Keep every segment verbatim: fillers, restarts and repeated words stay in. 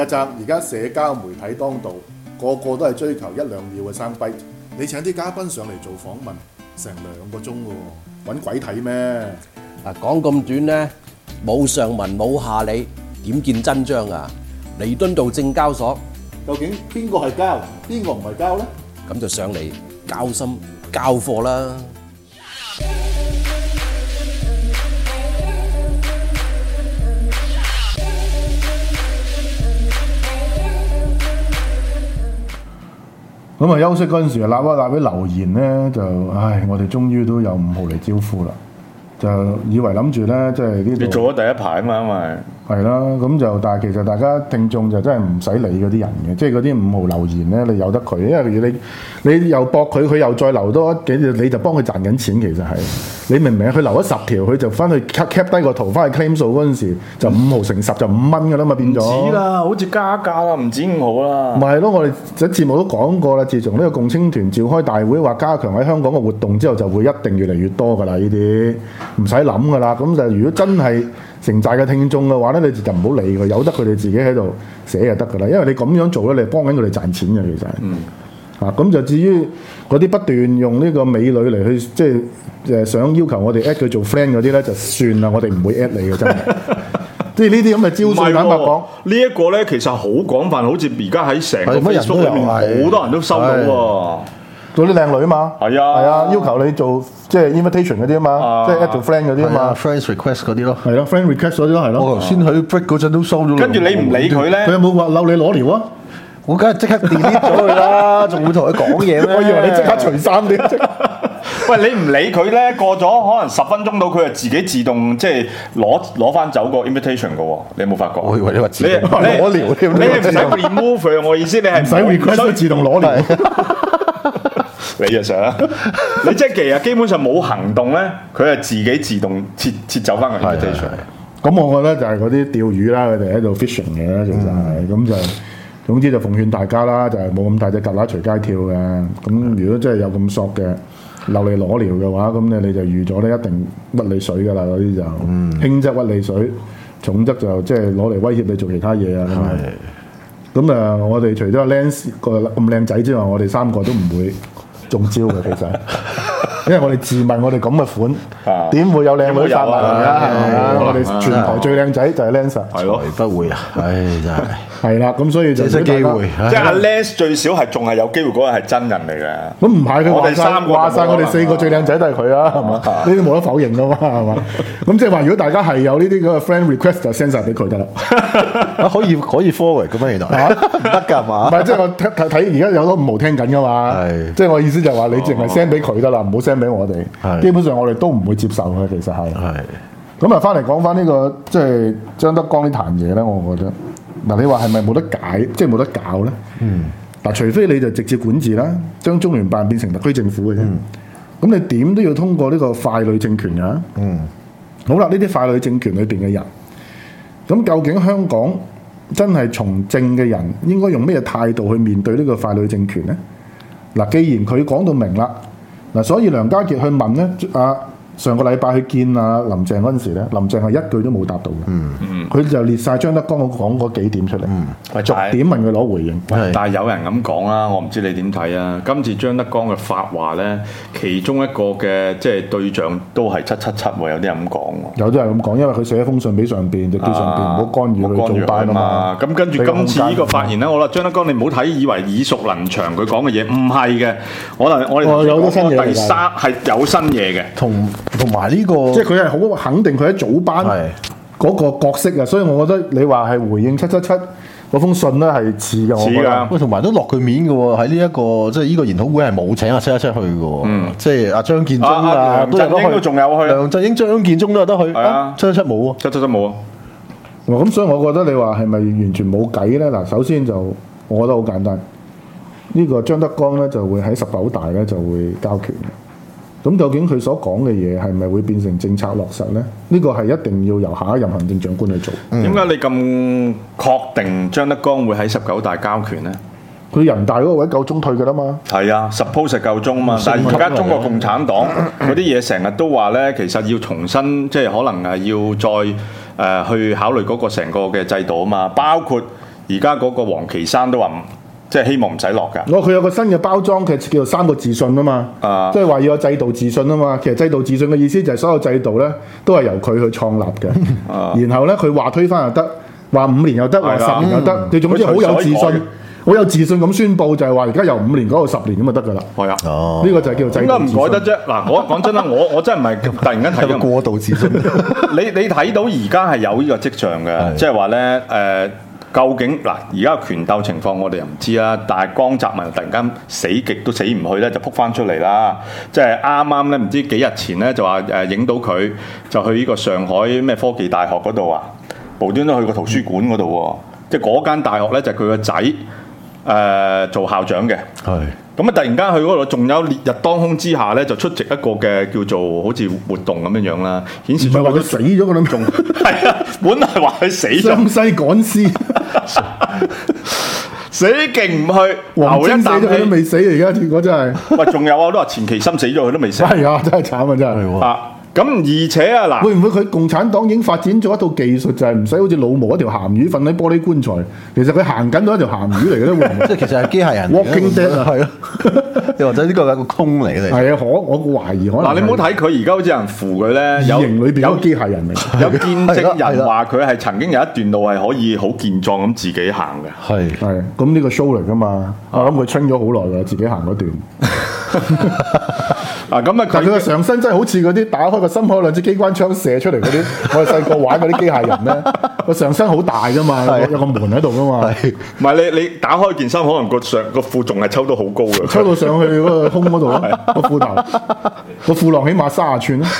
阿澤，而家社交媒體當道，個個都係追求一兩秒嘅生輝。你請啲嘉賓上嚟做訪問，成兩個鐘喎，揾鬼睇咩？ 嗱，講咁短咧，冇上文冇下理，點見真章啊？彌敦道證交所， 究竟邊個係交，邊個唔係交呢？ 咁就上嚟交心交貨啦！ 咁啊，休息嗰陣時，立一立啲留言咧，就唉，我哋終於都有五號嚟招呼啦，就以為諗住咧，即係呢度你做咗第一排啊嘛，因為係啦，咁就但係其實大家聽眾就真係唔使理嗰啲人嘅，即係嗰啲五號留言咧，你由得佢，因為你你又駁佢，佢又再留多幾條，你就幫佢賺緊錢。其實係你明唔明啊？佢留咗十條，佢就翻去 cap cap 低個圖，翻去 claim 數嗰陣時就五毫乘十就五蚊噶啦嘛，變咗。 唔止啦，好似加價啦，唔止五毫啦。 唔係咯，我哋喺節目都講過啦，自從呢個共青團召開大會，話加強喺香港嘅活動之後，就會一定越嚟越多噶啦，呢啲唔使諗噶啦。咁就如果真係城寨嘅聽眾嘅話咧，你就唔好理佢，由得佢哋自己喺度寫就得噶啦。因為你咁樣做咧，你係幫緊佢哋賺錢嘅，其實。嗯。啊，咁就至於嗰啲不斷用呢個美女嚟去即係誒想要求我哋 at 佢做 friend 嗰啲咧，就算啦，我哋唔會 at 你嘅真係。即係呢啲咁嘅招數，坦白講， 呢一個咧其實好廣泛，好似而家喺成個 Facebook 裏面好多人都收到喎。 嗰啲靚女啊嘛， 係啊， 係啊，要求你做即係 invitation 嗰啲啊嘛，即係 at 做 friend 嗰啲啊嘛 ，friends request 嗰啲咯， 係咯 ，friend request 嗰啲咯，係咯。 我頭先喺 break 嗰陣都收咗。 跟住你唔理佢咧， 佢有冇話嬲你攞料啊？ 我梗係即刻 delete 咗佢啦，仲會同佢講嘢咩？ 我以為你即刻除衫添。 喂，你唔理佢咧，過咗可能十分鐘到，佢就自己自動即係攞攞翻走個 invitation 嘅喎。你有冇發覺？ 我以為你話自動攞料添，你係唔使 remove 佢。我意思你係唔使 request 都自動攞料。 你就想，你即係其實基本上冇行動咧，佢係自己自動撤撤走翻個 invitation。 咁我覺得就係嗰啲釣魚啦，佢哋喺度 fishing 嘅，其實係咁就。總之就奉勸大家啦，就係冇咁大隻蛤乸隨街跳嘅。咁如果真係有咁索嘅留你攞料嘅話，咁你你就預咗咧一定屈你水㗎啦。嗰啲就、嗯、輕則屈你水，重則就即係攞嚟威脅你做其他嘢啊。咁啊，我哋除咗阿 Lance 個咁靚仔之外，我哋三個都唔會中招嘅，其實。因為我哋自問我哋咁嘅款，點會有靚女發圍啊？係咪啊？我哋全台最靚仔就係 Lance， 係咯， 不會啊！唉，真係係啦，咁所以就借機會， 即係阿 Lance 最少係仲係有機會嗰個係真人嚟嘅。 咁唔係佢我哋三個話曬，我哋四個最靚仔都係佢啊，係嘛？呢啲冇得否認噶嘛，係嘛？咁即係話，如果大家係有呢啲嗰個 friend request，就 send 曬俾佢得啦。 可以可以 forward 咁啊？原來唔得㗎嘛？ 唔係，即係我睇睇而家有好多五毛聽緊㗎嘛。係，即係我意思就係話，你淨係 send 俾佢得啦，唔好 send 俾我哋。基本上我哋都唔會接受嘅，其實係。係。咁啊，翻嚟講翻呢個即係張德江呢壇嘢咧，我覺得嗱，你話係咪冇得解，即係冇得搞咧？嗯。嗱，除非你就直接管治啦，將中聯辦變成特區政府嘅啫。嗯。咁你點都要通過呢個傀儡政權㗎。嗯。好啦，呢啲傀儡政權裏邊嘅人，咁究竟香港真係從政嘅人應該用咩態度去面對呢個傀儡政權咧？嗱，既然佢講到明啦。嗱，所以梁家傑去問咧，啊上個禮拜去見啊林鄭嗰陣時咧，林鄭係一句都冇答到嘅。嗯嗯，佢就列晒張德江講嗰幾點出嚟，嗯，逐點問佢攞回應。 但係有人咁講啦，我唔知你點睇啊？今次張德江嘅發話咧，其中一個嘅即係對象都係七七七喎，有啲人咁講喎。 有啲人咁講，因為佢寫一封信俾上邊，就叫上邊唔好干預佢做班啊嘛。 咁跟住今次呢個發言咧，我話張德江你唔好睇以為耳熟能詳，佢講嘅嘢唔係嘅。我哋我哋有啲新嘢， 第三係有新嘢嘅， 同同埋呢個， 即係佢係好肯定佢喺早班嗰個角色啊，所以我覺得你話係回應七七七嗰封信咧係似嘅，我覺得。 喂，同埋都落佢面嘅喎，喺呢一個即係呢個研討會係冇請阿七七七去嘅喎，嗯、即係阿張建宗啊， 都有得去，仲有去， 梁振英、張建宗都有得去，啊，七七七冇喎， 七七七冇啊。 咁所以我覺得你話係咪完全冇計咧？嗱，首先就我覺得好簡單，呢、這個張德江咧就會喺十九大咧就會交權。咁究竟佢所講嘅嘢係咪會變成政策落實呢？呢個係一定要由下一任行政長官去做。 點解、嗯、你咁確定張德江會喺十九大交權呢？ 佢人大嗰個位夠鐘退㗎啦嘛。係啊 ，suppose 夠鐘嘛。但係而家中國共產黨嗰啲嘢成日都話呢，其實要重新即係可能係要再誒、呃、去考慮嗰個成個嘅制度啊嘛，包括而家嗰個王岐山都話即係希望唔使落㗎。 我佢有個新嘅包裝，其實叫做三個自信啊嘛，啊即係話要有制度自信啊嘛。其實制度自信嘅意思就係所有制度咧都係由佢去創立嘅，啊、然後咧佢話推翻又得，話五年又得，話十年又得，你、嗯、總之好有自信。好有自信咁宣佈就係話，而家由五年改到十年咁就得㗎啦。係啊，哦，呢個就係叫做制度自信。 點解唔改得啫？嗱，我講真啦，我我真係唔係突然間睇到過度自信。 你你睇到而家係有呢個跡象嘅，即係話咧誒，究竟嗱而家權鬥情況我哋又唔知啦，但係江澤民突然間死極都死唔去咧，就撲翻出嚟啦。即係啱啱咧，唔知幾日前咧就話誒影到佢就去呢個上海咩科技大學嗰度啊，無端端去個圖書館嗰度喎，即係嗰間大學咧就係佢個仔。誒、呃、做校長嘅，係咁啊！突然間去嗰度，仲有烈日當空之下咧，就出席一個嘅叫做好似活動咁樣樣啦，顯示唔係話佢死咗嗰種，仲係啊！本來話佢死咗， 湘西趕屍， 死勁唔去， 黃晶死咗佢都未死，而家結果真係。 喂，仲有啊，都話錢其琛死咗佢都未死， 係啊，真係慘啊，真係啊！ 咁而且啊嗱， 會唔會佢共產黨已經發展咗一套技術，就係唔使好似老毛一條鹹魚瞓喺玻璃棺材，其實佢行緊到一條鹹魚嚟嘅咧，會唔會？ 即係其實係機械人 Walking Dead 啊，係啊， 又或者呢個係一個空嚟嘅。 係啊，可我懷疑可能。 嗱，你唔好睇佢而家好似有人扶佢咧， 有形裏邊有機械人嚟， 有見證人話佢係曾經有一段路係可以好健壯咁自己行嘅。係係，咁呢個 show 嚟㗎嘛？我諗佢 train 咗好耐㗎，自己行嗰段。啊咁啊！但係佢個上身真係好似嗰啲打開個心口兩支機關槍射出嚟嗰啲，我哋細個玩嗰啲機械人咧，個上身好大噶嘛，有個門喺度噶嘛。 唔係你你打開件衫，可能個上個褲仲係抽到好高嘅， 抽到上去嗰個胸嗰度咯，個褲頭個褲浪起碼卅寸啦。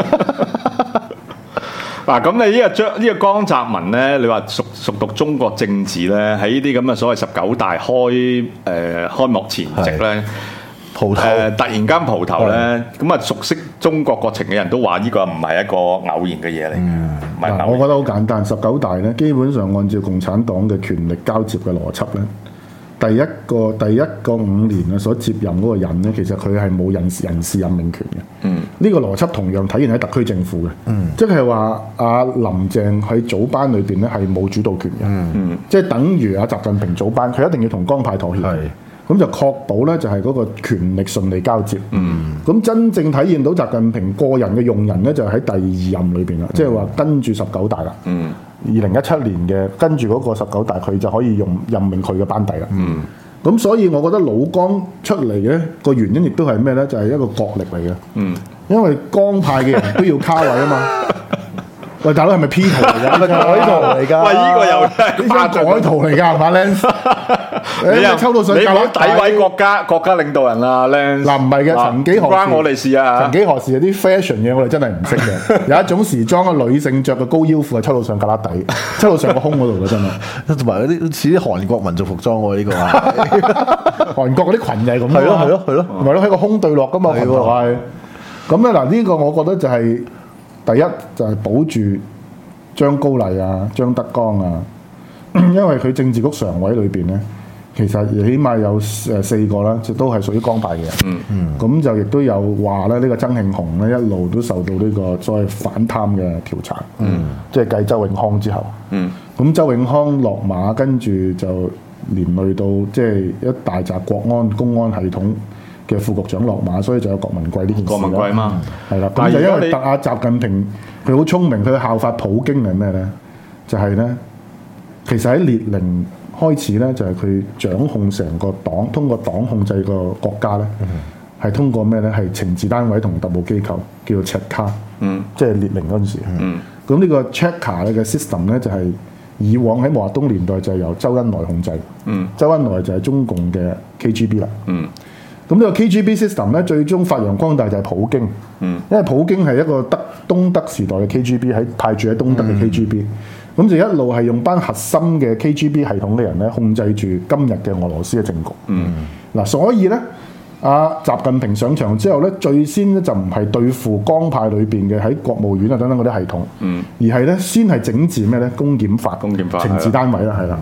嗱咁你呢個張呢個江澤民咧，你話熟熟讀中國政治咧，喺呢啲咁嘅所謂十九大開誒、呃、開幕前夕咧。誒、呃、突然間蒲頭咧，咁啊熟悉中國國情嘅人都話呢個唔係一個偶然嘅嘢嚟嘅。唔係、嗯、 我覺得好簡單，十九大咧基本上按照共產黨嘅權力交接嘅邏輯咧，第一個第一個五年啊所接任嗰個人咧，其實佢係冇人事人事任命權嘅。嗯，呢個邏輯同樣體現喺特區政府嘅。嗯，即係話阿林鄭喺組班裏邊咧係冇主導權嘅。嗯嗯，即係等於阿習近平組班，佢一定要同江派妥協。係。咁就確保咧，就係嗰個權力順利交接。嗯。咁真正體現到習近平個人嘅用人咧，就喺第二任裏邊啦，即係話跟住十九大啦。嗯。二零一七年嘅跟住嗰個十九大，佢就可以用任命佢嘅班底啦。嗯。咁所以，我覺得老江出嚟嘅個原因亦都係咩咧？就係、是、一個角力嚟嘅。嗯。因為江派嘅人都要卡位啊嘛。喂，大佬係咪 P 圖嚟㗎？係咪改圖嚟㗎？喂， 呢個又係呢張改圖嚟㗎，係嘛 Lens？ 你又抽到上，你唔好詆毀國家國家領導人啊 Lens！ 嗱，唔係嘅，曾幾何時關我哋事啊？ 曾幾何時有啲 fashion 嘢，我哋真係唔識嘅。有一種時裝嘅女性着嘅高腰褲係抽到上胳肋底，抽到上個胸嗰度嘅真係。同埋嗰啲似啲韓國民族服裝喎，呢個係韓國嗰啲裙就係咁。係咯係咯係咯，唔係咯喺個胸對落㗎嘛，係喎。咁咧嗱，呢個我覺得就係。第一就係、是、保住張高麗啊、張德江啊，因為佢政治局常委裏邊咧，其實起碼有誒四個啦，都係屬於江派嘅人。嗯嗯，咁就亦都有話咧，呢、這個曾慶紅咧一路都受到呢個所謂反貪嘅調查。嗯，即係繼周永康之後。嗯，咁周永康落馬，跟住就連累到即係一大紮國安公安系統嘅副局長落馬，所以就有郭文貴呢件事。 郭文貴嘛， 係啦。咁就因為特阿習近平佢好聰明，佢效法普京係咩咧？就係、是、咧，其實喺列寧開始咧，就係、是、佢掌控成個黨，通過黨控制個國家咧，係、嗯、通過咩咧？係情治單位同特務機構叫做赤卡，嗯，即係列寧嗰陣時。嗯，咁呢個 Cheka 嘅 system 咧，就係、是、以往喺毛澤東年代就係由周恩來控制。嗯，周恩來就係中共嘅 K G B 啦。嗯。咁呢個 K G B system 咧，最終發揚光大就係普京，嗯、因為普京係一個德東德時代嘅 K G B 喺派駐喺東德嘅 K G B，咁、嗯、就一路係用班核心嘅 K G B 系統嘅人咧，控制住今日嘅俄羅斯嘅政局。嗱、嗯，所以咧，阿習近平上場之後咧，最先咧就唔係對付江派裏邊嘅喺國務院啊等等嗰啲系統，嗯、而係咧先係整治咩咧公檢法、公檢法情治單位啦，係啦。咁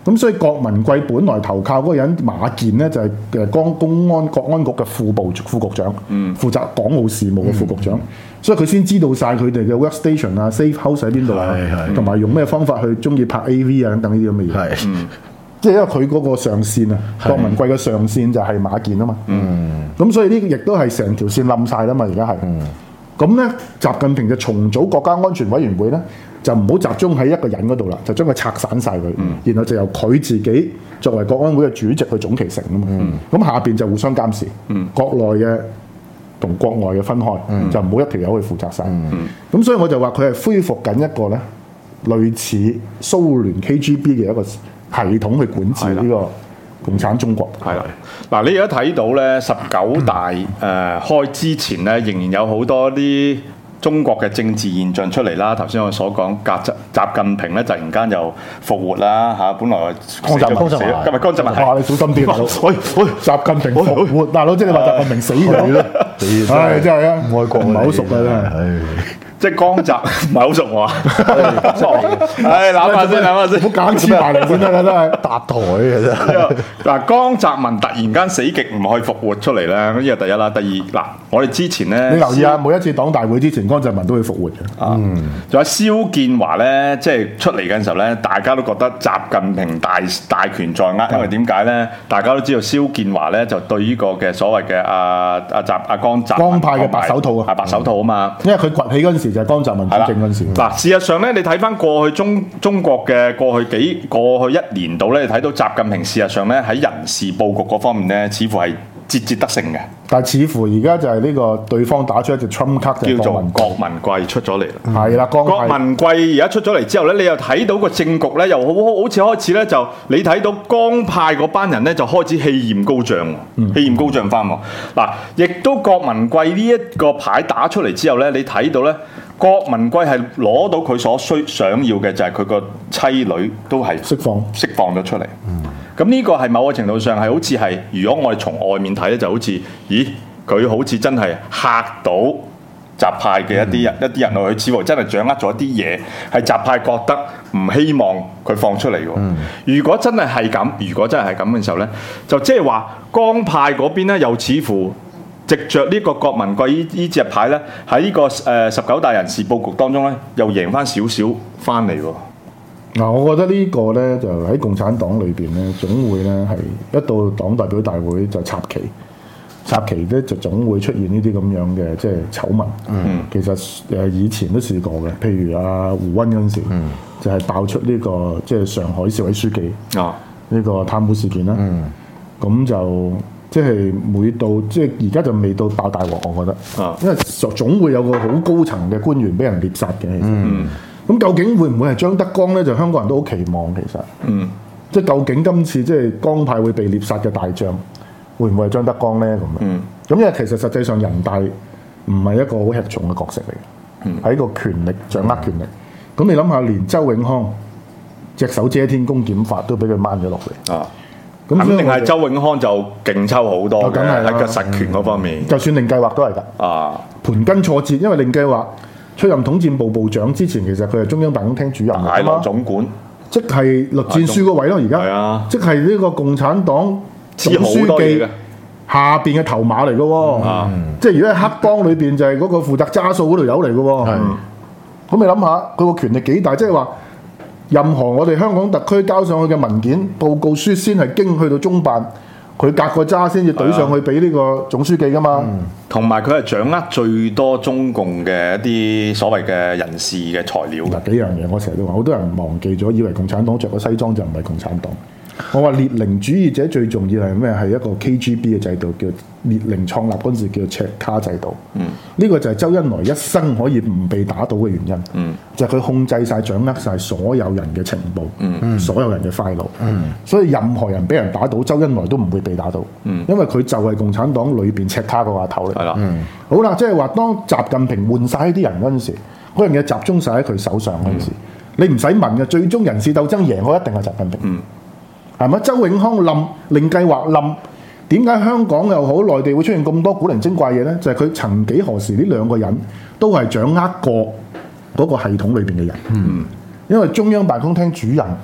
咁所以郭文貴本來投靠嗰個人馬建咧，就係誒公公安國安局嘅副部副局長，嗯、負責港澳事務嘅副局長，嗯、所以佢先知道晒佢哋嘅 workstation 啊、safe house 喺邊度啊，同埋用咩方法去中意拍 A V 啊等等呢啲咁嘅嘢。係，即係因為佢嗰個上線啊，郭文貴嘅上線就係馬建啊嘛。嗯，咁所以呢個亦都係成條線冧晒啦嘛，而家係。咁咧，習近平就重組國家安全委員會咧，就唔好集中喺一個人嗰度啦，就將佢拆散晒佢，嗯、然後就由佢自己作為國安會嘅主席去總其成啊嘛。咁、嗯、下邊就互相監視，嗯、國內嘅同國外嘅分開，嗯、就唔好一條友去負責晒。咁、嗯、所以我就話佢係恢復緊一個咧類似蘇聯 K G B 嘅一個系統去管治呢個共產中國。 係啦，嗱你而家睇到咧十九大誒、呃、開之前咧，仍然有好多啲中國嘅政治現象出嚟啦。頭先我所講，習習近平咧突然間又復活啦嚇，本來江澤民死，今日江澤民， 哇你小心啲，大佬，喂喂，習近平復活，大佬即係你話習近平死咗啦，唉真係啊，愛國唔係好熟啊真係。 即係江澤唔係好熟我啊！唉，諗下先，諗下先， 唔好揀黐埋嚟先得啦，真係搭台嘅啫。 嗱，江澤民突然間死極唔可以復活出嚟咧，呢個第一啦。第二，嗱，我哋之前咧， 你留意下每一次黨大會之前，江澤民都會復活嘅。 嗯，仲有蕭建華咧，即係出嚟嘅時候咧，大家都覺得習近平大大權在握，因為點解咧？大家都知道蕭建華咧就對呢個嘅所謂嘅阿阿習阿江澤江派嘅白手套啊， 係白手套啊嘛， 因為佢崛起嗰陣時就係江澤民主政嗰陣時。 嗱，事實上咧，你睇翻過去中中國嘅過去幾過去一年度咧，你睇到習近平事實上咧喺人事佈局嗰方面咧，似乎係節節得勝嘅。 但係似乎而家就係呢個對方打出一隻 Trump 卡， 叫做郭文貴出咗嚟啦。 係啦、嗯， 郭文貴而家出咗嚟之後咧，你又睇到個政局咧，又好好似開始咧就你睇到江派嗰班人咧就開始氣焰高漲，嗯、氣焰高漲翻喎。嗱，亦都郭文貴呢一個牌打出嚟之後咧，你睇到咧。郭文貴係攞到佢所需想要嘅，就係佢個妻女都係釋放釋放咗出嚟。咁呢、嗯、個係某個程度上係好似係，如果我哋從外面睇咧，就好似，咦，佢好似真係嚇到習派嘅一啲人，嗯、一啲人佢似乎真係掌握咗一啲嘢，係習派覺得唔希望佢放出嚟喎。嗯、如果真係係咁，如果真係係咁嘅時候咧，就即係話江派嗰邊咧，又似乎。藉着呢個郭文貴呢呢隻牌咧，喺呢個誒十九大人事佈局當中咧，又贏翻少少翻嚟喎。 嗱，我覺得呢個咧就喺共產黨裏邊咧，總會咧係一到黨代表大會就插旗，插旗咧就總會出現呢啲咁樣嘅即係醜聞。嗯，其實誒以前都試過嘅，譬如阿胡溫嗰陣時，嗯、就係爆出呢、這個即係上海市委書記啊呢個貪污事件啦。嗯，咁就。即係每到即係而家就未到爆大鑊，我覺得，啊、因為總會有個好高層嘅官員俾人獵殺嘅。其實，咁、嗯、究竟會唔會係張德江咧？就香港人都好期望其實，嗯、即係究竟今次即係江派會被獵殺嘅大將，會唔會係張德江咧？咁樣，咁、嗯、因為其實實際上人大唔係一個好吃重嘅角色嚟嘅，係、嗯、一個權力掌握權力。咁、嗯、你諗下，連周永康隻手遮天公檢法都俾佢掹咗落嚟。啊肯定係周永康就勁抽好多嘅喺個實權嗰方面， 就算令計劃都係㗎。啊，盤根錯節，因為令計劃出任統戰部部長之前，其實佢係中央辦公廳主任嚟㗎嘛，總管， 即係栗戰書嗰位咯。而家係啊，即係呢個共產黨總書記下邊嘅頭馬嚟㗎喎。嗯、即係如果喺黑幫裏邊就係嗰個負責揸數嗰條友嚟㗎喎。係、嗯，咁你諗下佢個權力幾大？即係話。任何我哋香港特區交上去嘅文件報告書，先係經去到中辦，佢隔個渣先至懟上去俾呢個總書記噶嘛。 同埋佢係掌握最多中共嘅一啲所謂嘅人事嘅材料。 嗱，幾樣嘢我成日都話，好多人忘記咗，以為共產黨着個西裝就唔係共產黨。我話列寧主義者最重要係咩？係一個 K G B 嘅制度，叫列寧創立嗰陣時叫赤卡制度。嗯，呢個就係周恩來一生可以唔被打倒嘅原因。嗯，就係佢控制晒、掌握晒所有人嘅情報。嗯，所有人嘅 file。嗯，所以任何人俾人打倒，周恩來都唔會被打倒。嗯，因為佢就係共產黨裏邊赤卡嗰個頭嚟。係啦。嗯，好啦，即係話當習近平換晒呢啲人嗰陣時，嗰樣嘢集中晒喺佢手上嗰陣時，嗯、你唔使問嘅，最終人事鬥爭贏我一定係習近平。嗯。係咪？周永康冧，令計劃冧，點解香港又好，內地會出現咁多古靈精怪嘢咧？就係、是、佢曾幾何時呢兩個人都係掌握過嗰個系統裏邊嘅人。嗯，因為中央辦公廳主任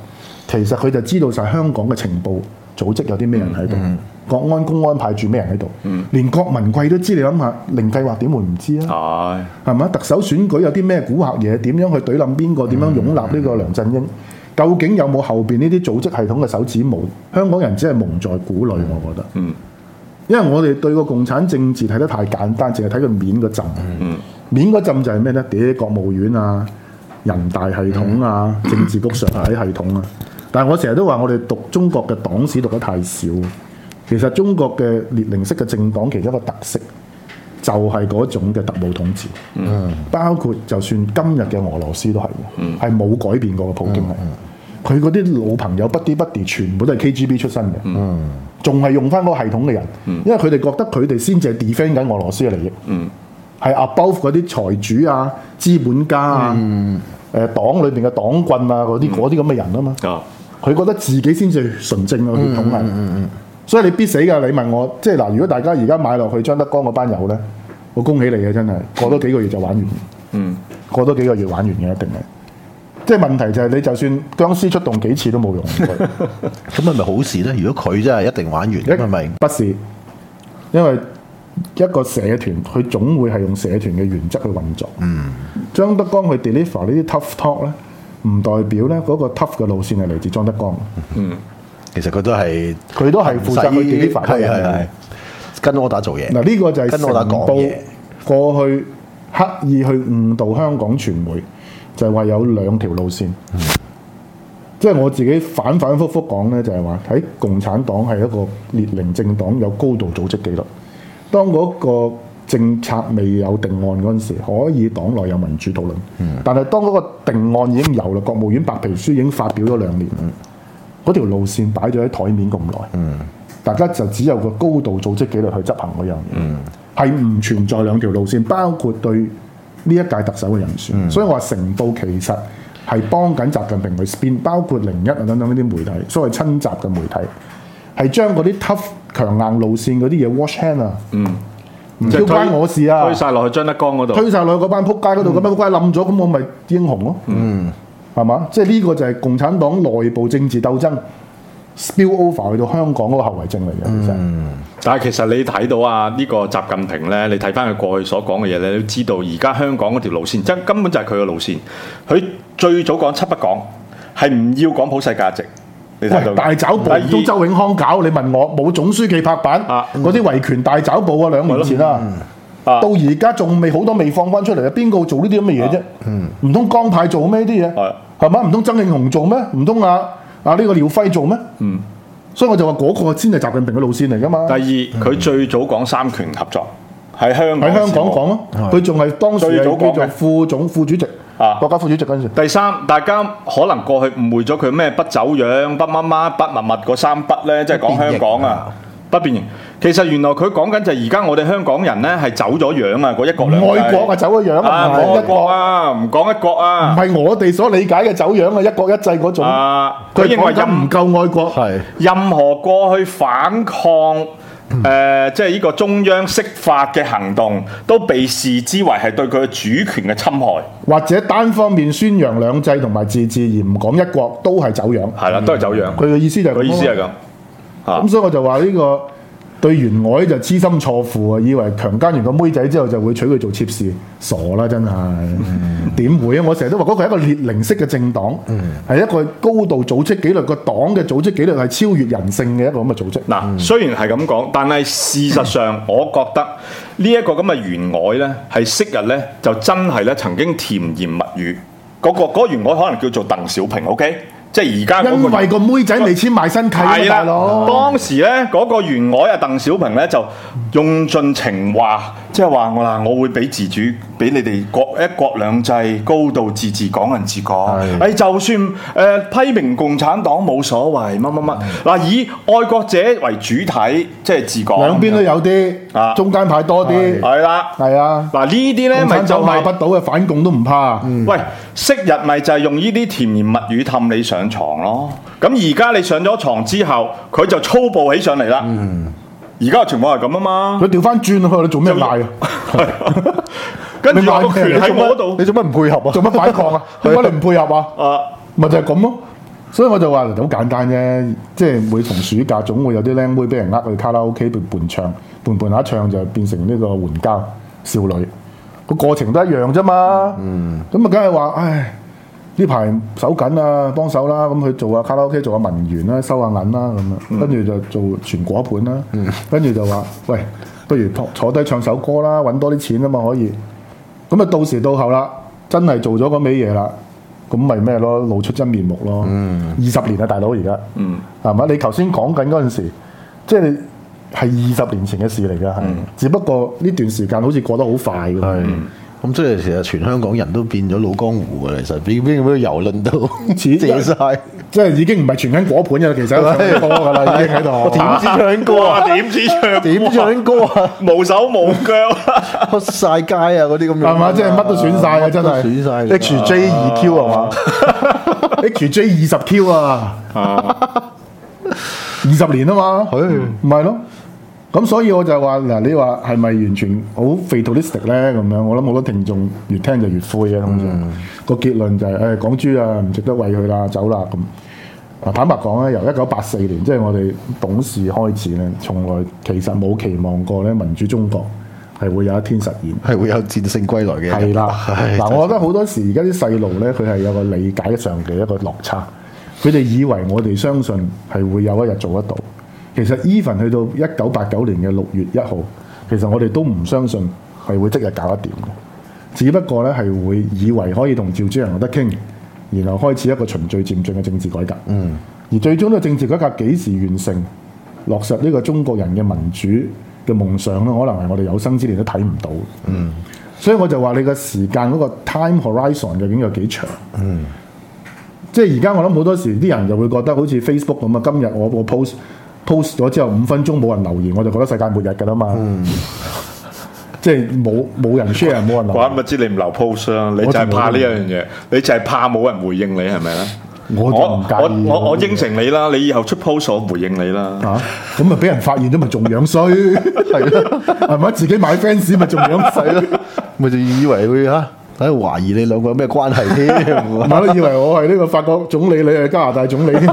其實佢就知道晒香港嘅情報組織有啲咩人喺度，嗯、國安公安派住咩人喺度，嗯、連郭文貴都知。你諗下，零計劃點會唔知啊？係係嘛？特首選舉有啲咩蠱惑嘢？點樣去懟冧邊個？點樣擁立呢個梁振英？嗯、究竟有冇後邊呢啲組織系統嘅手指模？香港人只係蒙在鼓裏，我覺得。嗯，因為我哋對個共產政治睇得太簡單，淨係睇個面嗰陣。嗯，面嗰陣就係咩咧？啲國務院啊、人大系統啊、嗯、政治局常委系統啊。但係我成日都話，我哋讀中國嘅黨史讀得太少。其實中國嘅列寧式嘅政黨其中一個特色就係嗰種嘅特務統治。嗯，包括就算今日嘅俄羅斯都係嘅，係冇、嗯、改變過嘅普京係。佢嗰啲老朋友不啲不啲，全部都係 K G B 出身嘅。嗯，仲係用翻嗰個系統嘅人。嗯、因為佢哋覺得佢哋先至係 defend 緊俄羅斯嘅利益。嗯，係 above 嗰啲財主啊、資本家啊、誒、嗯呃、黨裏邊嘅黨棍啊嗰啲嗰啲咁嘅人啊嘛。啊、嗯！佢覺得自己先至純正嘅血統係，嗯嗯嗯、所以你必死㗎。你問我，即係嗱，如果大家而家買落去張德江嗰班友咧，我恭喜你嘅真係，過多幾個月就玩完。嗯，過多幾個月玩完嘅一定係。即係問題就係你就算僵屍出動幾次都冇用。 咁係咪好事咧？如果佢真係一定玩完，係咪？ 不是，因為一個社團佢總會係用社團嘅原則去運作。嗯，張德江去 deliver 呢啲 tough talk 咧。唔代表咧嗰個 tough 嘅路線係嚟自莊德江。嗯， 其實佢都係佢都係負責去 deliver 嘅人， 跟我打做嘢。 嗱呢個就係成報過去刻意去誤導香港傳媒，就係話有兩條路線。嗯、即係我自己反反覆覆講咧，就係話喺共產黨係一個列寧政黨，有高度組織紀律。當嗰個政策未有定案嗰陣時，可以黨內有民主討論。嗯、但係當嗰個定案已經有啦，國務院白皮書已經發表咗兩年，嗰、嗯、條路線擺咗喺台面咁耐，嗯、大家就只有個高度組織紀律去執行嗰樣嘢，係唔、嗯、存在兩條路線，包括對呢一屆特首嘅人選。嗯、所以我話成報其實係幫緊習近平去 spin，包括零一啊等等呢啲媒體，所謂親習嘅媒體，係將嗰啲 tough 強硬路線嗰啲嘢 wash hand 啊。嗯唔叫關我事啊！ 推晒落去張德江嗰度， 推晒落去嗰班撲街嗰度，咁班撲街冧咗，咁我咪英雄咯。嗯，係嘛？即係呢個就係共產黨內部政治鬥爭 spill over 去到香港嗰個後遺症嚟嘅。其實， 嗯、但係其實你睇到啊，呢、呢個習近平咧，你睇翻佢過去所講嘅嘢咧，你都知道而家香港嗰條路線，真根本就係佢嘅路線。佢最早講七不講，係唔要講普世價值。 喂，大抓捕都周永康搞，你問我冇總書記拍板，嗰啲維權大抓捕啊，兩年前啦，嗯、到而家仲未好多未放翻出嚟啊！邊個做呢啲咁嘅嘢啫？唔通、嗯、江派做咩啲嘢？係嘛、嗯？唔通曾慶紅做咩？唔通啊啊呢個廖輝做咩？嗯，所以我就話嗰個先係習近平嘅路線嚟噶嘛。 第二，佢最早講三權合作，喺香港喺香港講咯，佢仲係當時係叫做副總副主席。啊！國家副主席嗰陣時， 第三，大家可能過去誤會咗佢咩不走樣、不乜乜、不密密嗰三筆咧，即係講香港啊，不變形。其實原來佢講緊就係而家我哋香港人咧係走咗樣啊，嗰一國兩制。愛國啊，走咗樣啊，唔講一國啊，唔講一國啊，唔係我哋所理解嘅走樣啊，一國一制嗰種。啊，佢認為任唔夠愛國，係任何過去反抗。誒、呃，即係呢個中央釋法嘅行動，都被視之為係對佢嘅主權嘅侵害，或者單方面宣揚兩制同埋自治而唔講一國，都係走樣。係啦，都係走樣。佢嘅意思就係咁。佢意思係咁。咁、啊、所以我就話呢、這個對袁凱就痴心錯付啊，以為強姦完個妹仔之後就會娶佢做妾侍，傻啦真係。點、嗯、會啊？我成日都話嗰個係一個列寧式嘅政黨，係、嗯、一個高度組織紀律，個黨嘅組織紀律係超越人性嘅一個咁嘅組織。嗱、嗯，雖然係咁講，但係事實上，我覺得呢一個咁嘅袁凱咧，係昔日咧就真係咧曾經甜言蜜語，嗰、那個嗰、那個袁凱可能叫做鄧小平 ，OK？即係而家，因為個妹仔未簽埋身契啊，大佬。當時咧嗰個袁凱啊，鄧小平咧就用盡情話，即係話我嗱，我會俾自主，俾你哋國一國兩制、高度自治、港人治港。誒，就算誒批評共產黨冇所謂，乜乜乜。嗱，以愛國者為主體，即係治港。兩邊都有啲，啊，中間派多啲。係啦，係啊。嗱呢啲咧咪就係罵不到嘅反共都唔怕。喂，昔日咪就係用呢啲甜言蜜語氹你上床咯，咁而家你上咗床之後，佢就粗暴起上嚟啦。而家嘅情況係咁啊嘛，佢調翻轉去，你做咩嗌啊？跟住個權喺我度，你做乜唔配合啊？做乜反抗啊？點解你唔配合啊？啊，咪就係咁咯。 所以我就話好簡單啫，即係每逢暑假總會有啲靚妹俾人呃去卡拉 OK 度伴唱，伴伴下唱就變成呢個援交少女，個過程都一樣啫嘛。嗯，咁啊，梗係話，唉，呢排手緊啊，幫手啦，咁去做下卡拉 OK 做下文員啦，收下銀啦，咁樣，跟住就做全果盤啦，跟住就話，喂，不如坐低唱首歌啦，揾多啲錢啊嘛，可以。咁啊，到時到後啦，真係做咗嗰味嘢啦。咁咪咩咯？露出真面目咯！二十、嗯、年啊，大佬而家，係嘛、嗯？你頭先講緊嗰陣時，即係係二十年前嘅事嚟㗎，係。嗯、只不過呢段時間好似過得好快㗎。係。咁即係其實全香港人都變咗老江湖㗎，其實邊邊嗰啲遊輪都謝晒，即係已經唔係傳緊果盤㗎，其實唱歌㗎啦，已經喺度。 點知唱歌啊？點知唱？點唱歌啊？ 無手無腳， 出晒街啊！嗰啲咁樣係嘛？即係乜都選晒啊！真係。 選晒。 H J 二 Q 係嘛 ？H J 二十 Q 啊！二十年啊嘛，唔係咯？咁所以我就話嗱，你話係咪完全好 fatalistic 咧？咁樣我諗好多聽眾越聽就越灰啊！通常個結論就係、是、誒港豬啊，唔值得餵佢啦，走啦咁。坦白講咧，由一九八四年即係我哋懂事開始咧，從來其實冇期望過咧民主中國係會有一天實現， 係會有戰勝歸來嘅。 係啦，嗱，我覺得好多時而家啲細路咧，佢係有個理解上嘅一個落差，佢哋以為我哋相信係會有一日做得到。其實 even 去到一九八九年嘅六月一號，其實我哋都唔相信係會即日搞得掂嘅，只不過咧係會以為可以同趙紫陽有得傾，然後開始一個循序漸進嘅政治改革。嗯，而最終呢個政治改革幾時完成落實呢個中國人嘅民主嘅夢想咧？可能係我哋有生之年都睇唔到。嗯，所以我就話你個時間嗰個 time horizon 究竟有幾長？嗯，即係而家我諗好多時啲人就會覺得好似 Facebook 咁啊，今日我個 post post 咗之後五分鐘冇人留言，我就覺得世界末日㗎啦嘛。嗯、即係冇冇人 share， 冇人留言。 怪唔知你唔留 post 啦，你就係怕呢樣嘢，你就係怕冇人回應你係咪咧？ 我就唔介意。 我我我應承你啦，你以後出 post 我回應你啦。 嚇，咁咪俾人發現咗咪仲樣衰？係咯，係咪自己買 fans 咪仲樣衰咯？ 咪就以為會嚇喺度懷疑你兩個有咩關係添？ 唔係咯，以為我係呢個法國總理，你係加拿大總理添。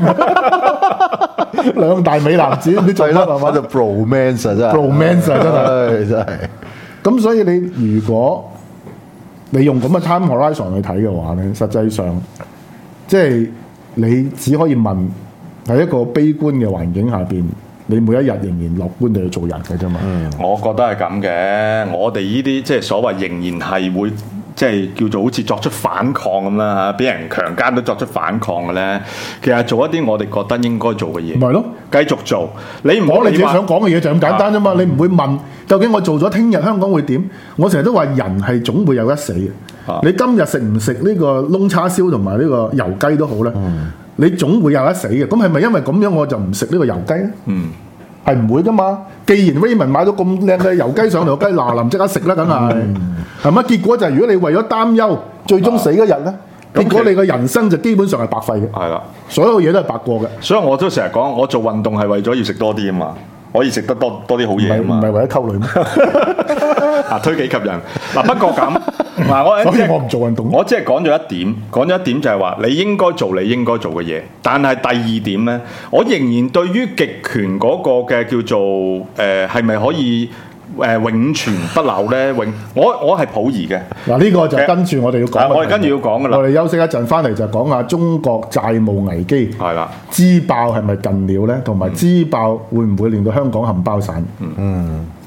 兩大美男子唔知做乜係嘛？ 就 bromance 啊真係 bromance 啊真係真係。 咁所以你如果你用咁嘅 time horizon 去睇嘅話咧，實際上即係你只可以問喺一個悲觀嘅環境下邊，你每一日仍然樂觀地去做人嘅啫嘛。嗯， 我覺得係咁嘅。我哋呢啲即係所謂仍然係會。即係叫做好似作出反抗咁啦嚇，俾人強姦都作出反抗嘅咧。其實做一啲我哋覺得應該做嘅嘢， 唔係咯， 繼續做。你唔講你自己想講嘅嘢就咁簡單啫嘛。啊、你唔會問究竟我做咗聽日香港會點？我成日都話人係總會有一死嘅。啊、你今日食唔食呢個窿叉燒同埋呢個油雞都好咧，嗯、你總會有一死嘅。咁係咪因為咁樣我就唔食呢個油雞咧？嗯。係唔會噶嘛？既然 Raymond 買到咁靚嘅油雞上嚟，個雞嗱臨即刻食啦，梗係係咪？結果就係如果你為咗擔憂最終死嗰日咧，結果你個人生就基本上係白費嘅。係啦，所有嘢都係白過嘅。 所以我都成日講，我做運動係為咗要食多啲啊嘛，可以食得多多啲好嘢啊嘛。 唔係為咗溝女咩？ 啊，推己及人嗱，不過咁嗱，我所以我唔做運動。 我只係講咗一點，講咗一點就係話你應該做你應該做嘅嘢。但係第二點咧，我仍然對於極權嗰個嘅叫做誒係咪可以誒、呃、永存不朽咧？永我我係抱疑嘅。嗱，呢個就跟住我哋要講、呃。我哋跟住要講噶啦。我哋休息一陣，翻嚟就講下中國債務危機。係啦，支爆係咪近了咧？同埋支爆會唔會令到香港冚包散？嗯。